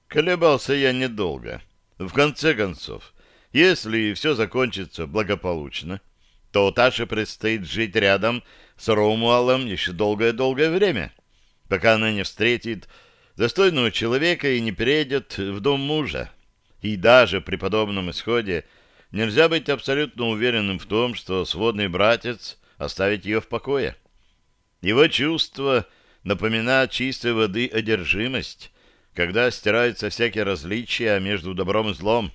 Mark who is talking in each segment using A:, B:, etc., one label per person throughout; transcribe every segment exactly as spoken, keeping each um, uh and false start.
A: Колебался я недолго. В конце концов, если все закончится благополучно, то Таше предстоит жить рядом с Ромуалом еще долгое-долгое время, пока она не встретит достойного человека и не переедет в дом мужа. И даже при подобном исходе нельзя быть абсолютно уверенным в том, что сводный братец оставит ее в покое. Его чувство напоминает чистой воды одержимость, когда стираются всякие различия между добром и злом.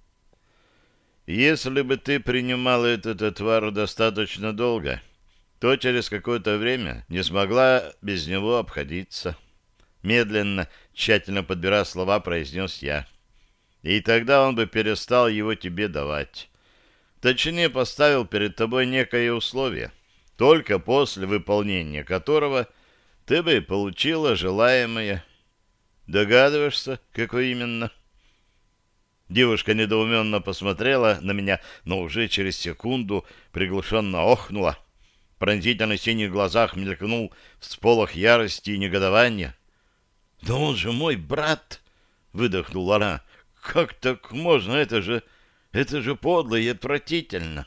A: Если бы ты принимала этот отвар достаточно долго, то через какое-то время не смогла без него обходиться. Медленно, тщательно подбирая слова, произнес я. И тогда он бы перестал его тебе давать. Точнее, поставил перед тобой некое условие, только после выполнения которого ты бы получила желаемое. Догадываешься, какое именно? Девушка недоуменно посмотрела на меня, но уже через секунду приглушенно охнула. В пронзительно синих глазах мелькнул всполох ярости и негодования. «Да он же мой брат!» — выдохнула она. «Как так можно? Это же... это же подло и отвратительно!»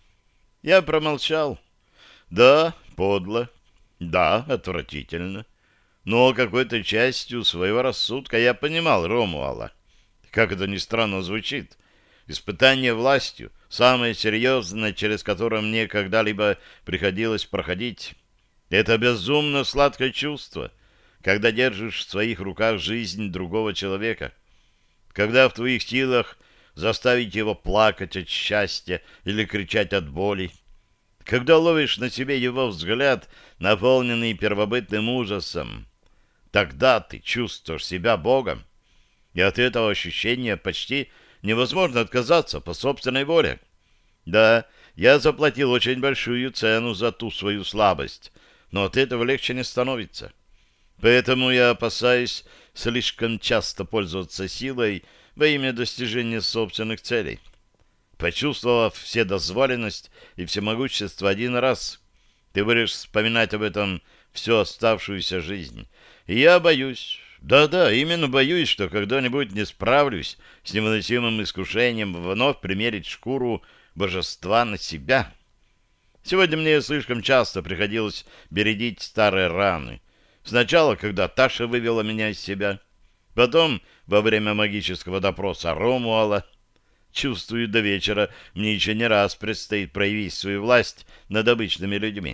A: Я промолчал. «Да, подло. Да, отвратительно. Но какой-то частью своего рассудка я понимал Ромуала. Как это ни странно звучит, испытание властью, самое серьезное, через которое мне когда-либо приходилось проходить, это безумно сладкое чувство, когда держишь в своих руках жизнь другого человека, когда в твоих силах заставить его плакать от счастья или кричать от боли, когда ловишь на себе его взгляд, наполненный первобытным ужасом. Тогда ты чувствуешь себя Богом, и от этого ощущения почти невозможно отказаться по собственной воле. Да, я заплатил очень большую цену за ту свою слабость, но от этого легче не становится. Поэтому я опасаюсь слишком часто пользоваться силой во имя достижения собственных целей. Почувствовав вседозволенность и всемогущество один раз, ты будешь вспоминать об этом всю оставшуюся жизнь. И я боюсь, да-да, именно боюсь, что когда-нибудь не справлюсь с невыносимым искушением вновь примерить шкуру божества на себя. Сегодня мне слишком часто приходилось бередить старые раны. Сначала, когда Таша вывела меня из себя, потом во время магического допроса Ромуала. Чувствую, до вечера мне еще не раз предстоит проявить свою власть над обычными людьми.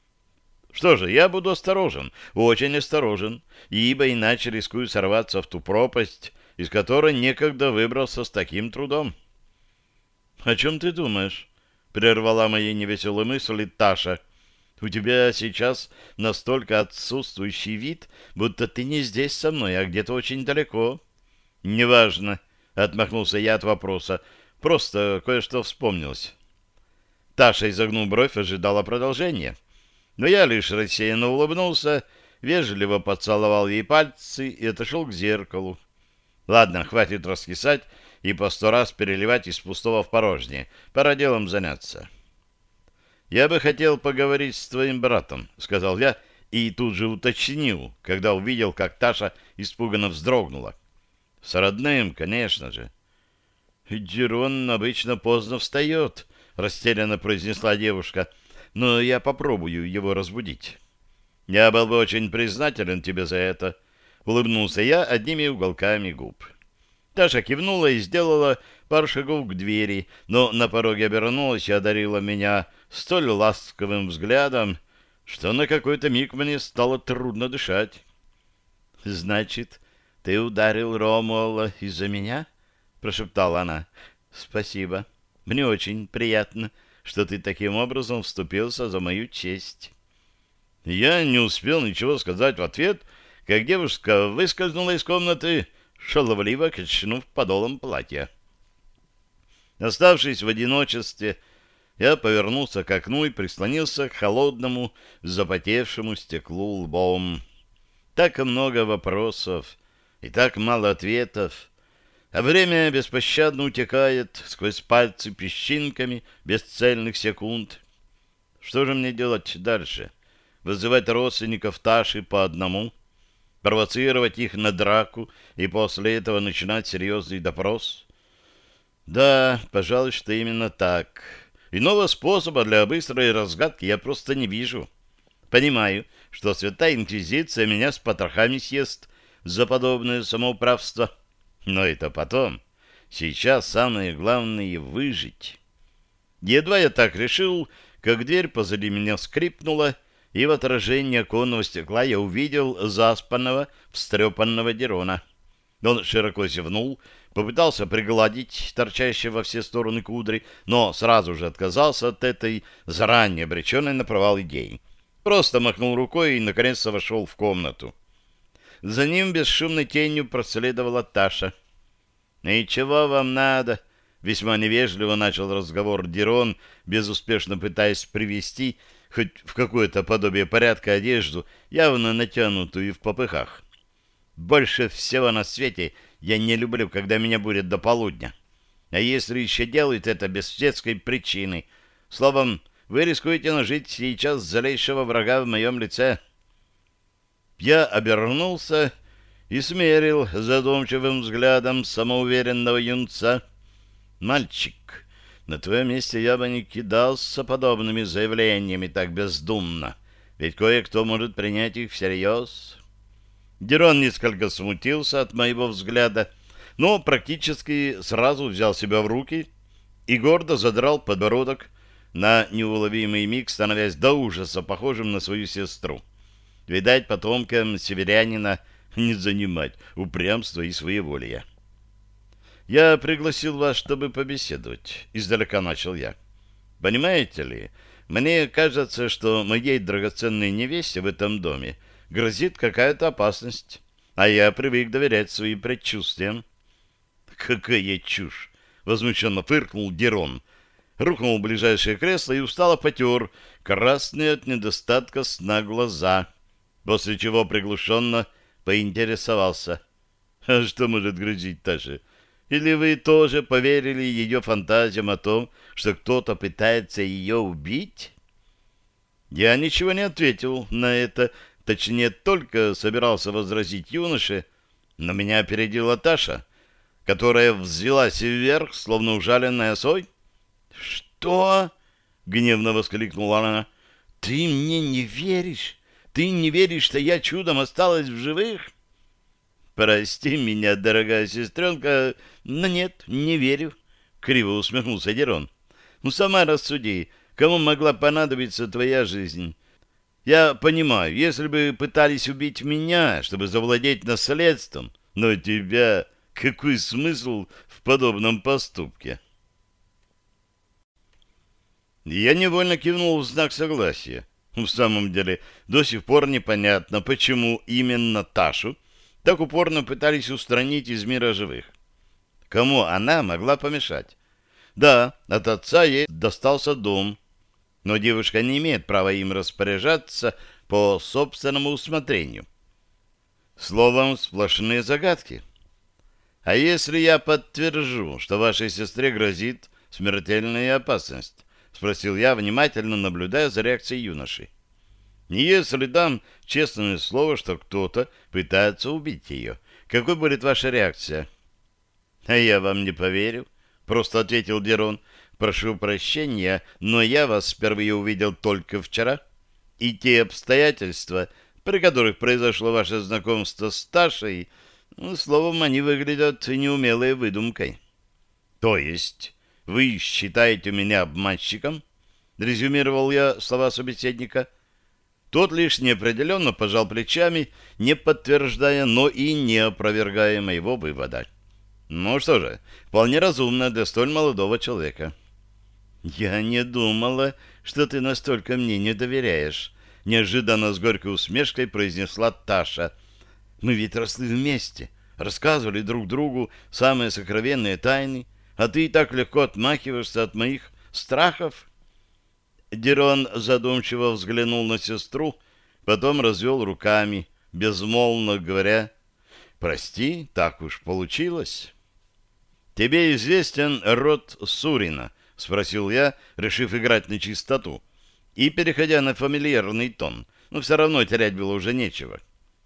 A: Что же, я буду осторожен, очень осторожен, ибо иначе рискую сорваться в ту пропасть, из которой некогда выбрался с таким трудом. — О чем ты думаешь? — прервала мои невеселые мысли Таша. — У тебя сейчас настолько отсутствующий вид, будто ты не здесь со мной, а где-то очень далеко. — Неважно, — отмахнулся я от вопроса, — просто кое-что вспомнилось. Таша, изогнув бровь, ожидала продолжения. Но я лишь рассеянно улыбнулся, вежливо поцеловал ей пальцы и отошел к зеркалу. Ладно, хватит раскисать и по сто раз переливать из пустого в порожнее. Пора делом заняться. «Я бы хотел поговорить с твоим братом», — сказал я, и тут же уточнил, когда увидел, как Таша испуганно вздрогнула. «С родным, конечно же». «Дирон обычно поздно встает», — растерянно произнесла девушка, — «но я попробую его разбудить». «Я был бы очень признателен тебе за это», — улыбнулся я одними уголками губ. Таша кивнула и сделала пару шагов к двери, но на пороге обернулась и одарила меня столь ласковым взглядом, что на какой-то миг мне стало трудно дышать. «Значит, ты ударил Ромуала из-за меня?» — прошептала она. «Спасибо. Мне очень приятно, что ты таким образом вступился за мою честь». Я не успел ничего сказать в ответ, как девушка выскользнула из комнаты, шаловливо качнув подолом платья. Оставшись в одиночестве, я повернулся к окну и прислонился к холодному, запотевшему стеклу лбом. Так много вопросов и так мало ответов, а время беспощадно утекает сквозь пальцы песчинками бесцельных секунд. Что же мне делать дальше? Вызывать родственников Таши по одному? Провоцировать их на драку и после этого начинать серьезный допрос? Да, пожалуй, что именно так. Иного способа для быстрой разгадки я просто не вижу. Понимаю, что Святая Инквизиция меня с потрохами съест за подобное самоуправство. Но это потом. Сейчас самое главное — выжить. Едва я так решил, как дверь позади меня скрипнула, и в отражении оконного стекла я увидел заспанного, встрепанного Дерона. Он широко зевнул, попытался пригладить торчащие во все стороны кудри, но сразу же отказался от этой заранее обреченной на провал идеи. Просто махнул рукой и, наконец-то, вошел в комнату. За ним бесшумной тенью проследовала Таша. «И чего вам надо?» — весьма невежливо начал разговор Дерон, безуспешно пытаясь привести хоть в какое-то подобие порядка одежду, явно натянутую и в попыхах. «Больше всего на свете я не люблю, когда меня будет до полудня. А если еще делают это без всякой причины, словом, вы рискуете нажить сейчас злейшего врага в моем лице». Я обернулся и смерил задумчивым взглядом самоуверенного юнца. «Мальчик, на твоем месте я бы не кидался подобными заявлениями так бездумно, ведь кое-кто может принять их всерьез». Дерон несколько смутился от моего взгляда, но практически сразу взял себя в руки и гордо задрал подбородок, на неуловимый миг становясь до ужаса похожим на свою сестру. Видать, потомкам северянина не занимать упрямство и своеволие. «Я пригласил вас, чтобы побеседовать», — издалека начал я. «Понимаете ли, мне кажется, что моей драгоценной невесте в этом доме грозит какая-то опасность, а я привык доверять своим предчувствиям». «Какая чушь!» — возмущенно фыркнул Дерон, рухнул в ближайшее кресло и устало потер красные от недостатка сна глаза, после чего приглушенно поинтересовался. «А что может грозить Таше? Или вы тоже поверили ее фантазиям о том, что кто-то пытается ее убить?» Я ничего не ответил на это, точнее, только собирался возразить юноше, но меня опередила Таша, которая взвилась вверх, словно ужаленная осой. «Что?» — гневно воскликнула она. «Ты мне не веришь? Ты не веришь, что я чудом осталась в живых?» «Прости меня, дорогая сестренка, но нет, не верю», — криво усмехнулся Дерон. «Ну, сама рассуди, кому могла понадобиться твоя жизнь? Я понимаю, если бы пытались убить меня, чтобы завладеть наследством, но тебя... Какой смысл в подобном поступке?» Я невольно кивнул в знак согласия. В самом деле, до сих пор непонятно, почему именно Ташу так упорно пытались устранить из мира живых. Кому она могла помешать? Да, от отца ей достался дом, но девушка не имеет права им распоряжаться по собственному усмотрению. Словом, сплошные загадки. «А если я подтвержу, что вашей сестре грозит смертельная опасность?» — спросил я, внимательно наблюдая за реакцией юноши. «Не если дам честное слово, что кто-то пытается убить ее, какой будет ваша реакция?» «А я вам не поверю», — просто ответил Дерон. «Прошу прощения, но я вас впервые увидел только вчера, и те обстоятельства, при которых произошло ваше знакомство с Ташей, ну, словом, они выглядят неумелой выдумкой». «То есть вы считаете меня обманщиком?» — резюмировал я слова собеседника. Тот лишь неопределенно пожал плечами, не подтверждая, но и не опровергая моего вывода. Ну что же, вполне разумно для столь молодого человека. «Я не думала, что ты настолько мне не доверяешь», — неожиданно с горькой усмешкой произнесла Таша. «Мы ведь росли вместе, рассказывали друг другу самые сокровенные тайны, а ты так легко отмахиваешься от моих страхов». Дерон задумчиво взглянул на сестру, потом развел руками, безмолвно говоря: «Прости, так уж получилось». «Тебе известен род Сурина?» — спросил я, решив играть на чистоту, и переходя на фамильярный тон, но все равно терять было уже нечего.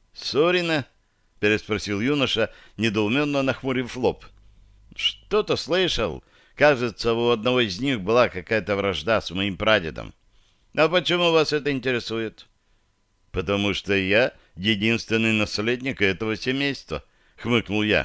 A: Сурина? — переспросил юноша, недоуменно нахмурив лоб. — Что-то слышал. Кажется, у одного из них была какая-то вражда с моим прадедом. А почему вас это интересует? — Потому что я единственный наследник этого семейства, — хмыкнул я.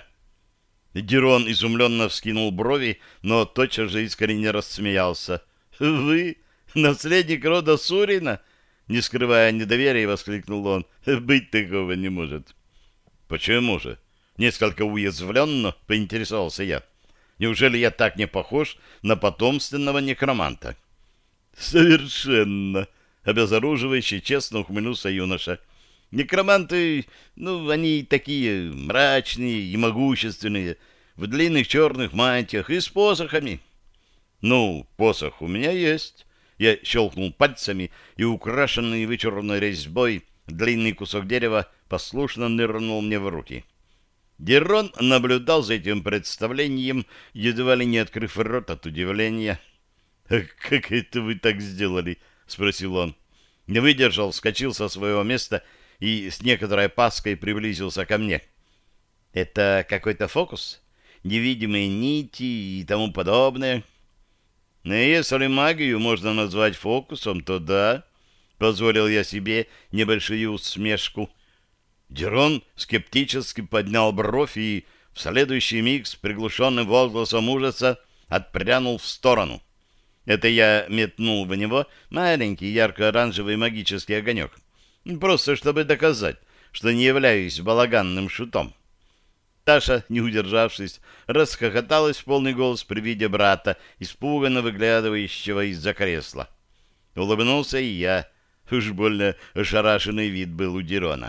A: Дирон изумленно вскинул брови, но тотчас же искренне рассмеялся. — Вы наследник рода Сурина? — не скрывая недоверия, воскликнул он. — Быть такого не может. — Почему же? — несколько уязвленно поинтересовался я. — Неужели я так не похож на потомственного некроманта? — Совершенно! — обезоруживающе честно ухмыльнулся юноша. — Некроманты, ну, они такие мрачные и могущественные, в длинных черных мантиях и с посохами. — Ну, посох у меня есть. Я щелкнул пальцами, и украшенный вычурной резьбой длинный кусок дерева послушно нырнул мне в руки. Дирон наблюдал за этим представлением, едва ли не открыв рот от удивления. — Как это вы так сделали? — спросил он. Не выдержал, вскочил со своего места и с некоторой опаской приблизился ко мне. — Это какой-то фокус? Невидимые нити и тому подобное? — Но если магию можно назвать фокусом, то да, — позволил я себе небольшую усмешку. Дирон скептически поднял бровь и в следующий миг с приглушенным возгласом ужаса отпрянул в сторону. Это я метнул в него маленький ярко-оранжевый магический огонек, просто чтобы доказать, что не являюсь балаганным шутом. Таша, не удержавшись, расхохоталась в полный голос при виде брата, испуганно выглядывающего из-за кресла. Улыбнулся и я. Уж больно ошарашенный вид был у Дирона.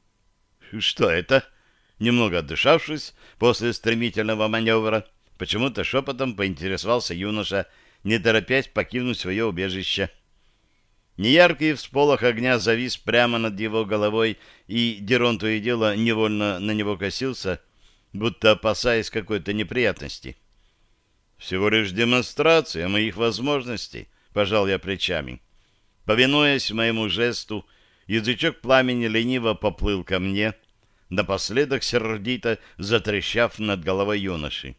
A: «Что это?» Немного отдышавшись после стремительного маневра, почему-то шепотом поинтересовался юноша, не торопясь покинуть свое убежище. Неяркий всполох огня завис прямо над его головой, и Дирон то и дело невольно на него косился, будто опасаясь какой-то неприятности. «Всего лишь демонстрация моих возможностей», — пожал я плечами. Повинуясь моему жесту, язычок пламени лениво поплыл ко мне, напоследок сердито затрещав над головой юноши.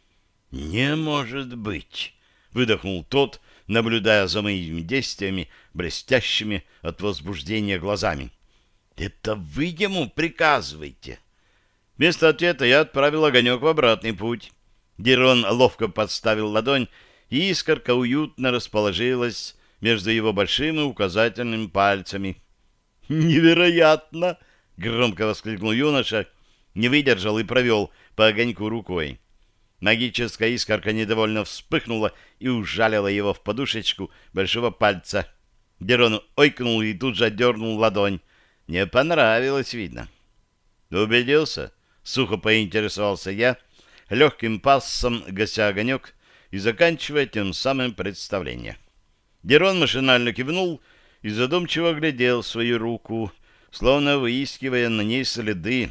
A: «Не может быть!» — выдохнул тот, наблюдая за моими действиями, блестящими от возбуждения глазами. «Это вы ему приказываете?» Вместо ответа я отправил огонек в обратный путь. Дирон ловко подставил ладонь, и искорка уютно расположилась между его большим и указательным пальцами. «Невероятно!» — громко воскликнул юноша, не выдержал и провел по огоньку рукой. Магическая искорка недовольно вспыхнула и ужалила его в подушечку большого пальца. Дирон ойкнул и тут же отдернул ладонь. Не понравилось, видно. «Убедился?» — сухо поинтересовался я, легким пассом гася огонек и заканчивая тем самым представление. Дирон машинально кивнул и задумчиво глядел в свою руку, словно выискивая на ней следы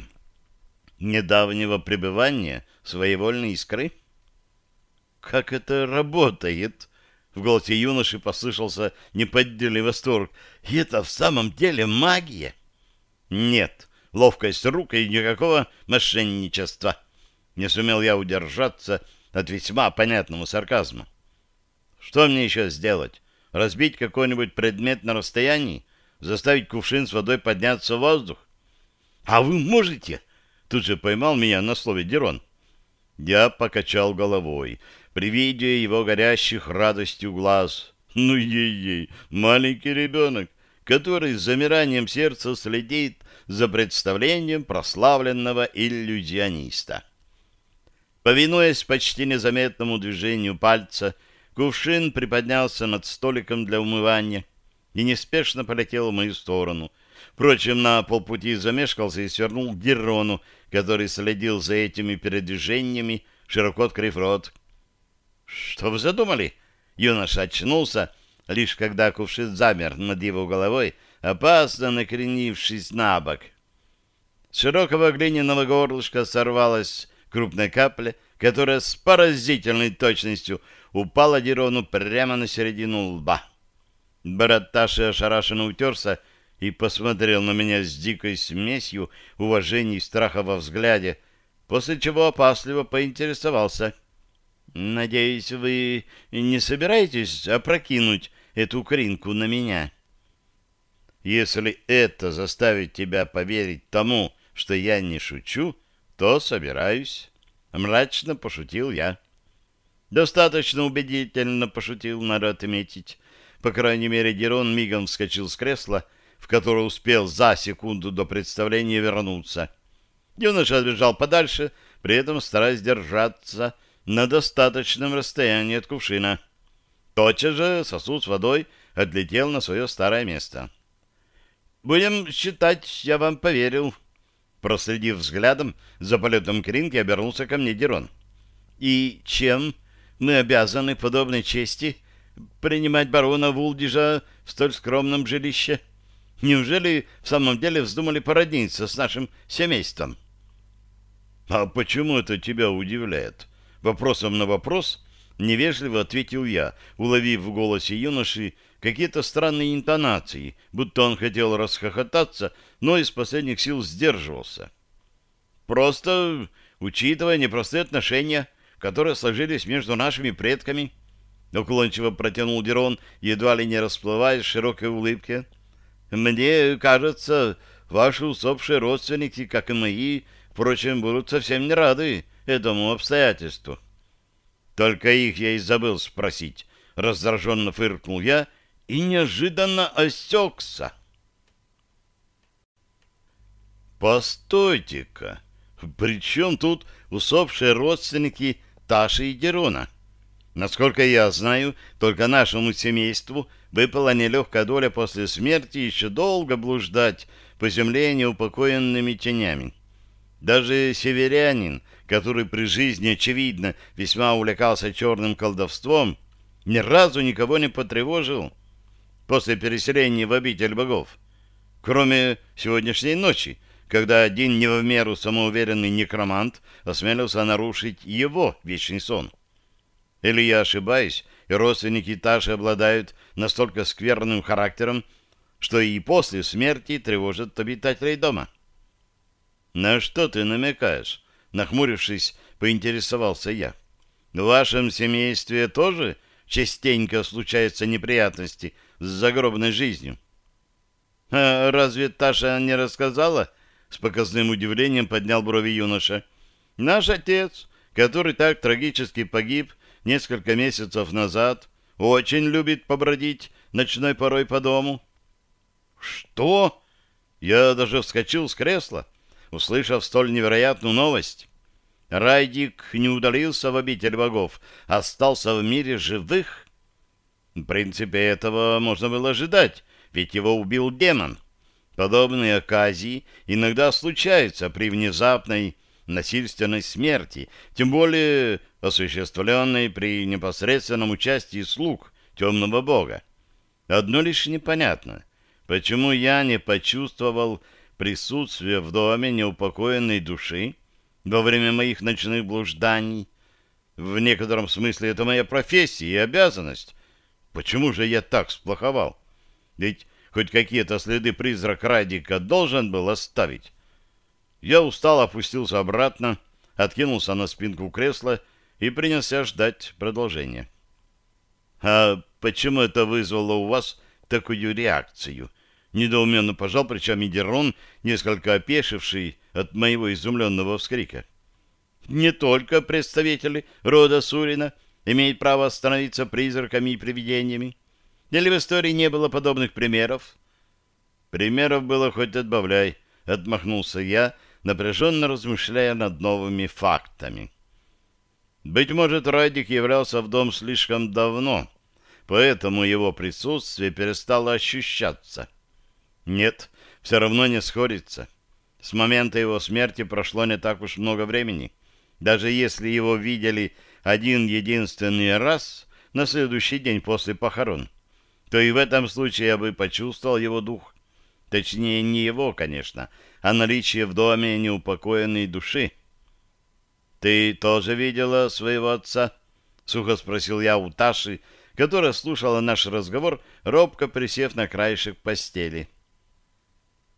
A: недавнего пребывания своевольной искры. «Как это работает?» — в голосе юноши послышался неподдельный восторг. «И это в самом деле магия?» «Нет, ловкость рук и никакого мошенничества». Не сумел я удержаться от весьма понятного сарказма. «Что мне еще сделать? Разбить какой-нибудь предмет на расстоянии? Заставить кувшин с водой подняться в воздух?» «А вы можете?» — тут же поймал меня на слове Дирон. Я покачал головой при виде его горящих радостью глаз. Ну, ей-ей, маленький ребенок, который с замиранием сердца следит за представлением прославленного иллюзиониста. Повинуясь почти незаметному движению пальца, кувшин приподнялся над столиком для умывания и неспешно полетел в мою сторону. Впрочем, на полпути замешкался и свернул к Дирону, который следил за этими передвижениями, широко открыв рот. «Что вы задумали?» Юноша очнулся, лишь когда кувшин замер над его головой, опасно накренившись на бок. С широкого глиняного горлышка сорвалась крупная капля, которая с поразительной точностью упала Дирону прямо на середину лба. Брат Таши ошарашенно утерся и посмотрел на меня с дикой смесью уважения и страха во взгляде, после чего опасливо поинтересовался. «Надеюсь, вы не собираетесь опрокинуть эту кринку на меня?» «Если это заставит тебя поверить тому, что я не шучу, то собираюсь», — мрачно пошутил я. Достаточно убедительно пошутил, надо отметить. По крайней мере, Дерон мигом вскочил с кресла, в которое успел за секунду до представления вернуться. Юноша отбежал подальше, при этом стараясь держаться на достаточном расстоянии от кувшина. Тотчас же сосуд с водой отлетел на свое старое место. «Будем считать, я вам поверил». Проследив взглядом за полетом кринки, обернулся ко мне Дерон. «И чем мы обязаны подобной чести принимать барона Вулдижа в столь скромном жилище? Неужели в самом деле вздумали породниться с нашим семейством?» «А почему это тебя удивляет?» Вопросом на вопрос невежливо ответил я, уловив в голосе юноши какие-то странные интонации, будто он хотел расхохотаться, но из последних сил сдерживался. «Просто учитывая непростые отношения, которые сложились между нашими предками», уклончиво протянул Дерон, едва ли не расплываясь в широкой улыбке, «мне кажется, ваши усопшие родственники, как и мои, впрочем, будут совсем не рады этому обстоятельству». «Только их я и забыл спросить», — раздраженно фыркнул я и неожиданно осекся. «Постойте-ка, при чем тут усопшие родственники Таши и Дерона? Насколько я знаю, только нашему семейству выпала нелегкая доля после смерти еще долго блуждать по земле неупокоенными тенями. Даже северянин, который при жизни, очевидно, весьма увлекался черным колдовством, ни разу никого не потревожил после переселения в обитель богов, кроме сегодняшней ночи, когда один не в меру самоуверенный некромант осмелился нарушить его вечный сон. Или я ошибаюсь, и родственники Таши обладают настолько скверным характером, что и после смерти тревожат обитателей дома? «На что ты намекаешь?» Нахмурившись, поинтересовался я. «В вашем семействе тоже частенько случаются неприятности с загробной жизнью?» «А разве Таша не рассказала?» С показным удивлением поднял брови юноша. «Наш отец, который так трагически погиб несколько месяцев назад, очень любит побродить ночной порой по дому». «Что?» Я даже вскочил с кресла, услышав столь невероятную новость. Райдик не удалился в обитель богов, а остался в мире живых. В принципе, этого можно было ожидать, ведь его убил демон. Подобные оказии иногда случаются при внезапной насильственной смерти, тем более осуществленной при непосредственном участии слуг темного бога. Одно лишь непонятно, почему я не почувствовал присутствие в доме неупокоенной души во время моих ночных блужданий. В некотором смысле это моя профессия и обязанность. Почему же я так сплоховал? Ведь хоть какие-то следы призрак Радика должен был оставить. Я устало опустился обратно, откинулся на спинку кресла и принялся ждать продолжения. «А почему это вызвало у вас такую реакцию?» Недоуменно пожал плечами Дерон, несколько опешивший от моего изумленного вскрика. «Не только представители рода Сурина имеют право становиться призраками и привидениями. Или в истории не было подобных примеров?» «Примеров было хоть отбавляй», — отмахнулся я, напряженно размышляя над новыми фактами. «Быть может, Радик являлся в дом слишком давно, поэтому его присутствие перестало ощущаться. Нет, все равно не сходится. С момента его смерти прошло не так уж много времени. Даже если его видели один единственный раз на следующий день после похорон, то и в этом случае я бы почувствовал его дух. Точнее, не его, конечно, а наличие в доме неупокоенной души. «Ты тоже видела своего отца?» — сухо спросил я у Таши, которая слушала наш разговор, робко присев на краешек постели.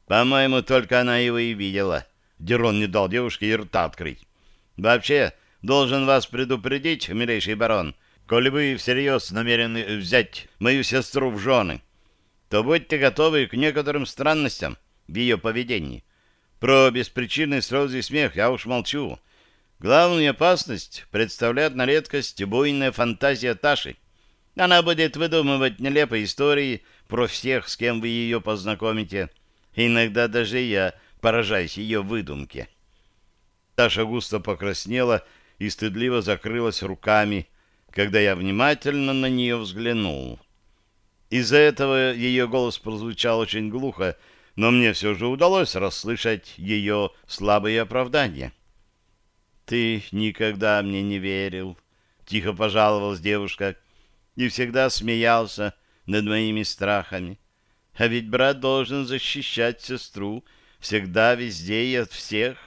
A: По-моему, только она его и видела. Дерон не дал девушке и рта открыть. Вообще, должен вас предупредить, милейший барон, коли вы всерьез намерены взять мою сестру в жены, то будьте готовы к некоторым странностям в ее поведении. Про беспричинные слезы и смех я уж молчу. Главную опасность представляет на редкость буйная фантазия Таши. Она будет выдумывать нелепые истории про всех, с кем вы ее познакомите. Иногда даже я поражаюсь ее выдумке. Таша густо покраснела и стыдливо закрылась руками, когда я внимательно на нее взглянул. Из-за этого ее голос прозвучал очень глухо, но мне все же удалось расслышать ее слабые оправдания. «Ты никогда мне не верил», — тихо пожаловалась девушка, — «и всегда смеялся над моими страхами. А ведь брат должен защищать сестру всегда, везде и от всех».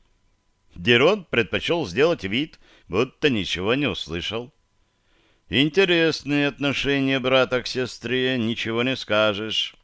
A: Дерон предпочел сделать вид, будто ничего не услышал. «Интересные отношения брата к сестре, ничего не скажешь».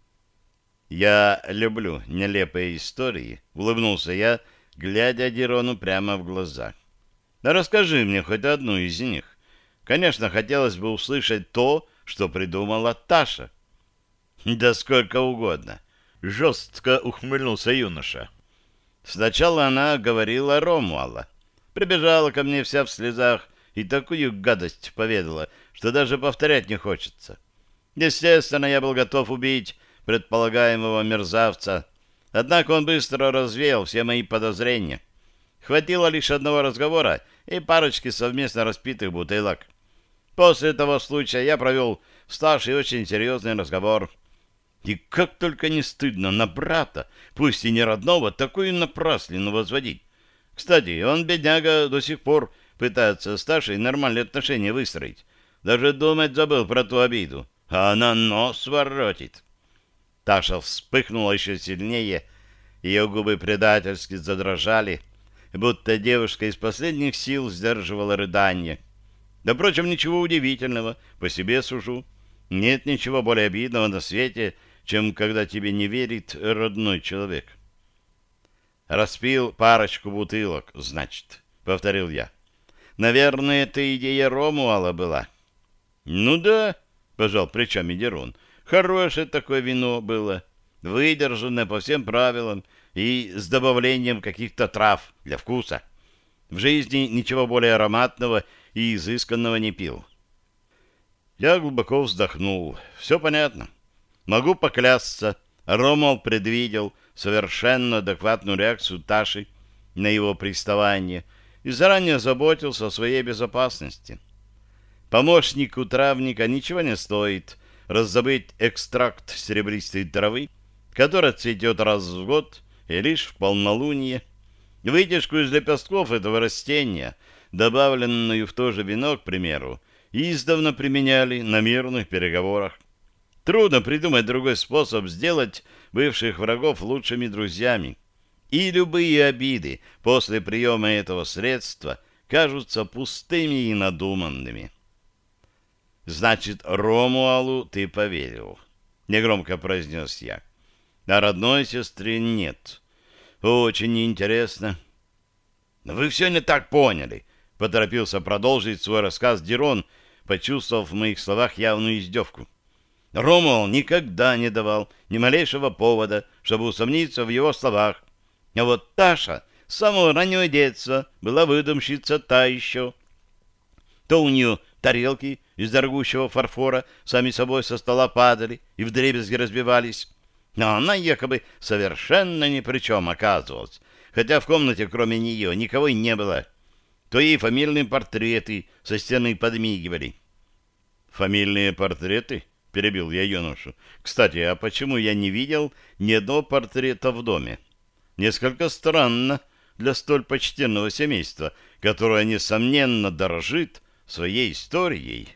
A: «Я люблю нелепые истории», — улыбнулся я, глядя Дерону прямо в глаза. «Расскажи мне хоть одну из них. Конечно, хотелось бы услышать то, что придумала Таша». «Да сколько угодно», — жестко ухмыльнулся юноша. «Сначала она говорила Ромуала. Прибежала ко мне вся в слезах и такую гадость поведала, что даже повторять не хочется. Естественно, я был готов убить предполагаемого мерзавца, однако он быстро развеял все мои подозрения. Хватило лишь одного разговора и парочки совместно распитых бутылок. После того случая я провел с Ташей очень серьезный разговор. И как только не стыдно на брата, пусть и не родного, такую напраслину возводить. Кстати, он, бедняга, до сих пор пытается с Ташей нормальные отношения выстроить. Даже думать забыл про ту обиду, а она нос воротит. Таша вспыхнула еще сильнее, ее губы предательски задрожали, будто девушка из последних сил сдерживала рыдание. Да, впрочем, ничего удивительного, по себе сужу. Нет ничего более обидного на свете, чем когда тебе не верит родной человек. «Распил парочку бутылок, значит», — повторил я. «Наверное, это идея Ромуала была». «Ну да», — пожал плечами Дерон. «Хорошее такое вино было, выдержанное по всем правилам и с добавлением каких-то трав для вкуса. В жизни ничего более ароматного и изысканного не пил». Я глубоко вздохнул. Все понятно. Могу поклясться, Ромул предвидел совершенно адекватную реакцию Таши на его приставание и заранее заботился о своей безопасности. Помощнику травника ничего не стоит раздобыть экстракт серебристой травы, которая цветет раз в год и лишь в полнолуние. Вытяжку из лепестков этого растения, добавленную в то же вино, к примеру, издавна применяли на мирных переговорах. Трудно придумать другой способ сделать бывших врагов лучшими друзьями. И любые обиды после приема этого средства кажутся пустыми и надуманными. «Значит, Ромуалу ты поверил», — негромко произнес я. «А родной сестре нет. Очень интересно». «Вы все не так поняли», — поторопился продолжить свой рассказ Дерон, почувствовав в моих словах явную издевку. Ромуал никогда не давал ни малейшего повода, чтобы усомниться в его словах. А вот Таша с самого раннего детства была выдумщица та еще. То у нее тарелки из дорогущего фарфора сами собой со стола падали и вдребезги разбивались, но она якобы совершенно ни при чем оказывалась, хотя в комнате кроме нее никого и не было. То ей фамильные портреты со стены подмигивали. «Фамильные портреты?» — перебил я юношу. «Кстати, а почему я не видел ни одного портрета в доме? Несколько странно для столь почтенного семейства, которое, несомненно, дорожит своей историей».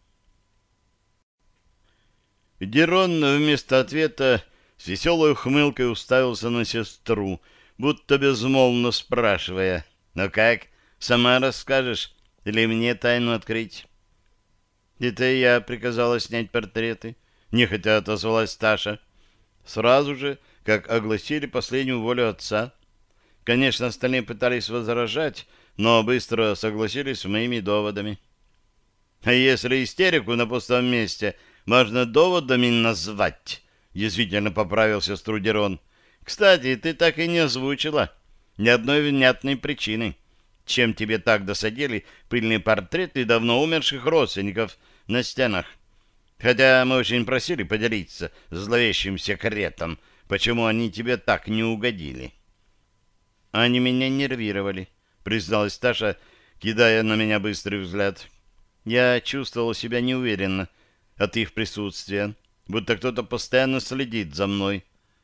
A: Дерон вместо ответа с веселой ухмылкой уставился на сестру, будто безмолвно спрашивая: «Ну как, сама расскажешь или мне тайну открыть?» «Это я приказала снять портреты», — нехотя отозвалась Таша. Сразу же, как огласили последнюю волю отца. Конечно, остальные пытались возражать, но быстро согласились с моими доводами. А если истерику на пустом месте можно доводами назвать, язвительно поправил сестру Дерон. Кстати, ты так и не озвучила ни одной внятной причины, чем тебе так досадили пыльные портреты давно умерших родственников на стенах. Хотя мы очень просили поделиться зловещим секретом, почему они тебе так не угодили. Они меня нервировали, призналась Таша, кидая на меня быстрый взгляд. Я чувствовала себя неуверенно от их присутствия, будто кто-то постоянно следит за мной.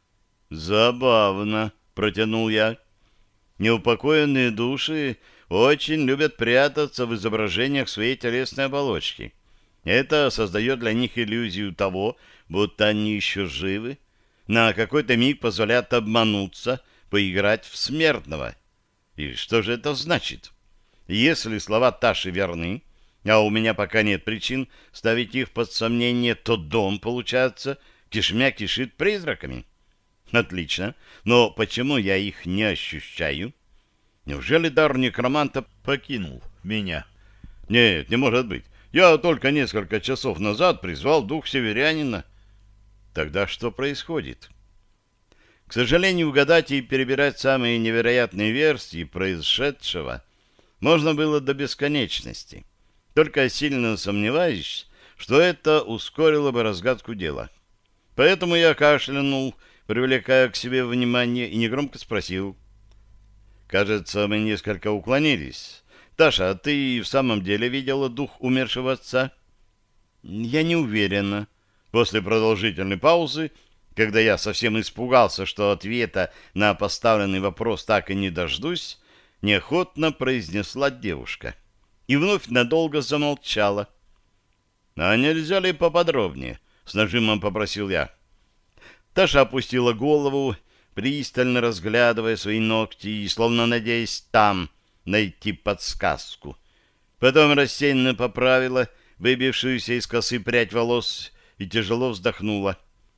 A: «Забавно», — протянул я. «Неупокоенные души очень любят прятаться в изображениях своей телесной оболочки. Это создает для них иллюзию того, будто они еще живы, на какой-то миг позволяет обмануться, поиграть в смертного. И что же это значит? Если слова Таши верны, а у меня пока нет причин ставить их под сомнение, то дом, получается, кишмя кишит призраками. Отлично, но почему я их не ощущаю? Неужели дар некроманта покинул меня? Нет, не может быть. Я только несколько часов назад призвал дух северянина. Тогда что происходит? К сожалению, угадать и перебирать самые невероятные версии происшедшего можно было до бесконечности. Только сильно сомневаюсь, что это ускорило бы разгадку дела. Поэтому я кашлянул, привлекая к себе внимание, и негромко спросил. «Кажется, мы несколько уклонились. Таша, а ты в самом деле видела дух умершего отца?» «Я не уверена». После продолжительной паузы, когда я совсем испугался, что ответа на поставленный вопрос так и не дождусь, неохотно произнесла девушка. И вновь надолго замолчала. «А нельзя ли поподробнее?» — с нажимом попросил я. Таша опустила голову, пристально разглядывая свои ногти и словно надеясь там найти подсказку. Потом рассеянно поправила выбившуюся из косы прядь волос и тяжело вздохнула.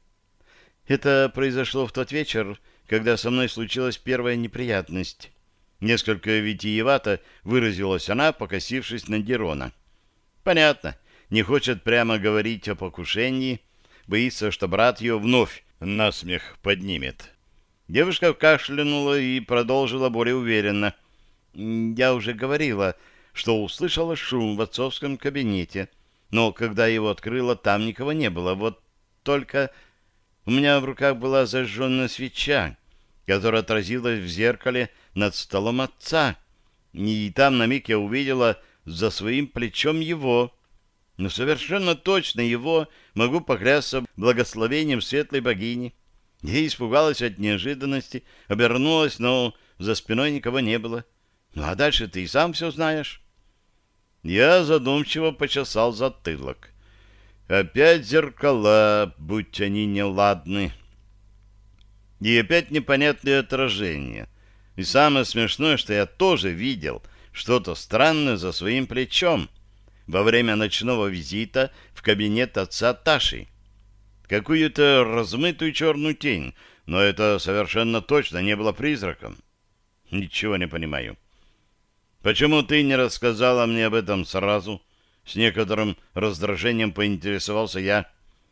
A: «Это произошло в тот вечер, когда со мной случилась первая неприятность». Несколько витиевато выразилась она, покосившись на Дерона. «Понятно, не хочет прямо говорить о покушении, боится, что брат ее вновь насмех поднимет». Девушка кашлянула и продолжила более уверенно. «Я уже говорила, что услышала шум в отцовском кабинете, но когда его открыла, там никого не было. Вот только у меня в руках была зажженная свеча, которая отразилась в зеркале над столом отца, и там на миг я увидела за своим плечом его. Но совершенно точно его, могу поклясться благословением светлой богини. Я испугалась от неожиданности, обернулась, но за спиной никого не было. Ну а дальше ты и сам все знаешь». Я задумчиво почесал затылок. Опять зеркала, будь они неладны. И опять непонятные отражения. И самое смешное, что я тоже видел что-то странное за своим плечом во время ночного визита в кабинет отца Таши. Какую-то размытую черную тень, но это совершенно точно не было призраком. Ничего не понимаю. Почему ты не рассказала мне об этом сразу? С некоторым раздражением поинтересовался я.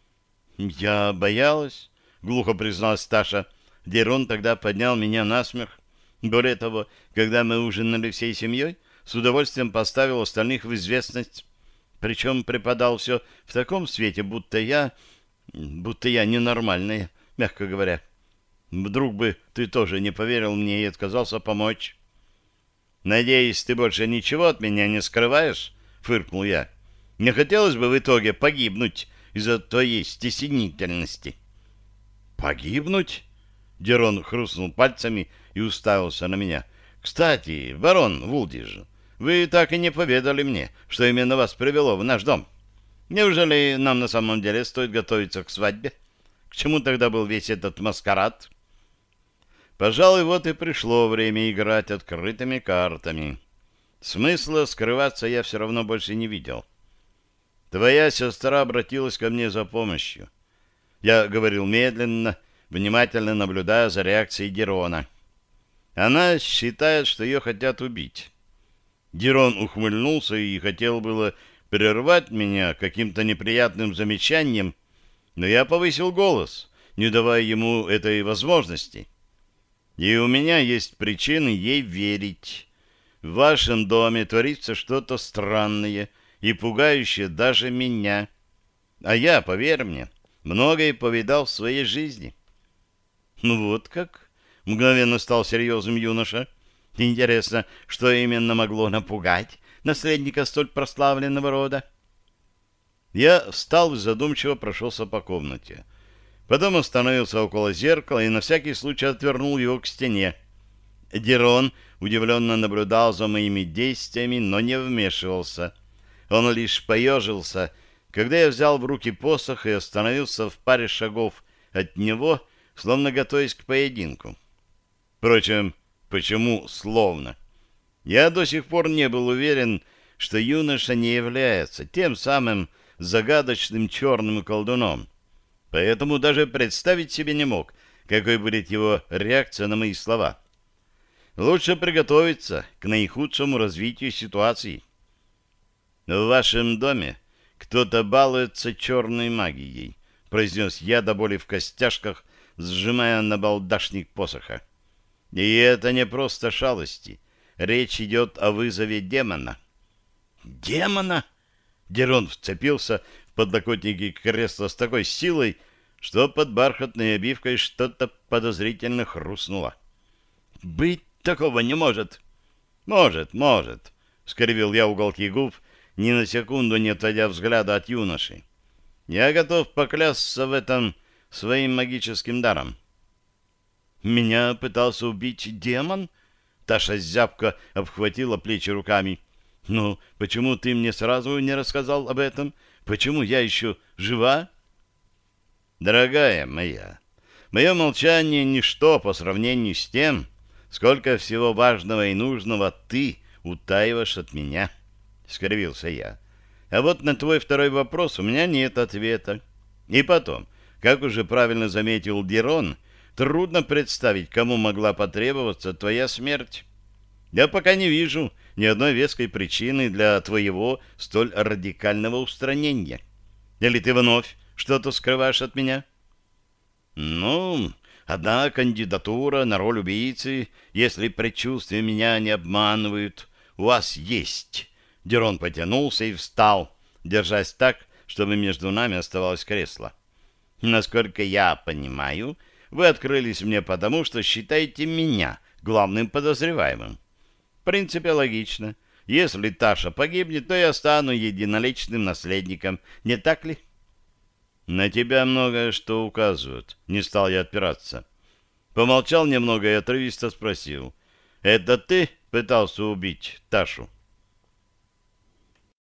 A: Я боялась, глухо призналась Таша. Дерон тогда поднял меня на смех. Более того, когда мы ужинали всей семьей, с удовольствием поставил остальных в известность. Причем преподал все в таком свете, будто я... будто я ненормальная, мягко говоря. Вдруг бы ты тоже не поверил мне и отказался помочь. «Надеюсь, ты больше ничего от меня не скрываешь?» — фыркнул я. «Не хотелось бы в итоге погибнуть из-за твоей стеснительности». «Погибнуть?» — Дерон хрустнул пальцами и уставился на меня. «Кстати, барон Вулдиж, вы так и не поведали мне, что именно вас привело в наш дом. Неужели нам на самом деле стоит готовиться к свадьбе? К чему тогда был весь этот маскарад?» Пожалуй, вот и пришло время играть открытыми картами. Смысла скрываться я все равно больше не видел. Твоя сестра обратилась ко мне за помощью. Я говорил медленно, внимательно наблюдая за реакцией Дерона. Она считает, что ее хотят убить. Дерон ухмыльнулся и хотел было прервать меня каким-то неприятным замечанием, но я повысил голос, не давая ему этой возможности. И у меня есть причины ей верить. В вашем доме творится что-то странное и пугающее даже меня. А я, поверь мне, многое повидал в своей жизни. Ну вот как? Мгновенно стал серьезным юноша. Интересно, что именно могло напугать наследника столь прославленного рода? Я встал и задумчиво прошелся по комнате. Потом остановился около зеркала и на всякий случай отвернул его к стене. Дерон удивленно наблюдал за моими действиями, но не вмешивался. Он лишь поежился, когда я взял в руки посох и остановился в паре шагов от него, словно готовясь к поединку. Впрочем, почему «словно»? Я до сих пор не был уверен, что юноша не является тем самым загадочным черным колдуном, поэтому даже представить себе не мог, какой будет его реакция на мои слова. Лучше приготовиться к наихудшему развитию ситуации. «В вашем доме кто-то балуется черной магией», — произнес я до боли в костяшках, сжимая набалдашник посоха. «И это не просто шалости. Речь идет о вызове демона». «Демона?» Дерон вцепился в подлокотники кресла с такой силой, что под бархатной обивкой что-то подозрительно хрустнуло. «Быть такого не может». «Может, может», — скривил я уголки губ, ни на секунду не отводя взгляда от юноши. «Я готов поклясться в этом своим магическим даром». «Меня пытался убить демон?» Таша зябко обхватила плечи руками. «Ну, почему ты мне сразу не рассказал об этом? Почему я еще жива?» «Дорогая моя, мое молчание — ничто по сравнению с тем, сколько всего важного и нужного ты утаиваешь от меня», — скривился я. «А вот на твой второй вопрос у меня нет ответа. И потом, как уже правильно заметил Дерон, трудно представить, кому могла потребоваться твоя смерть. Я пока не вижу ни одной веской причины для твоего столь радикального устранения. Или ты вновь что-то скрываешь от меня?» «Ну, одна кандидатура на роль убийцы, если предчувствия меня не обманывают, у вас есть». Дерон потянулся и встал, держась так, чтобы между нами оставалось кресло. «Насколько я понимаю, вы открылись мне потому, что считаете меня главным подозреваемым. В принципе, логично. Если Таша погибнет, то я стану единоличным наследником. Не так ли?» «На тебя многое что указывает», — не стал я отпираться. Помолчал немного и отрывисто спросил. «Это ты пытался убить Ташу?»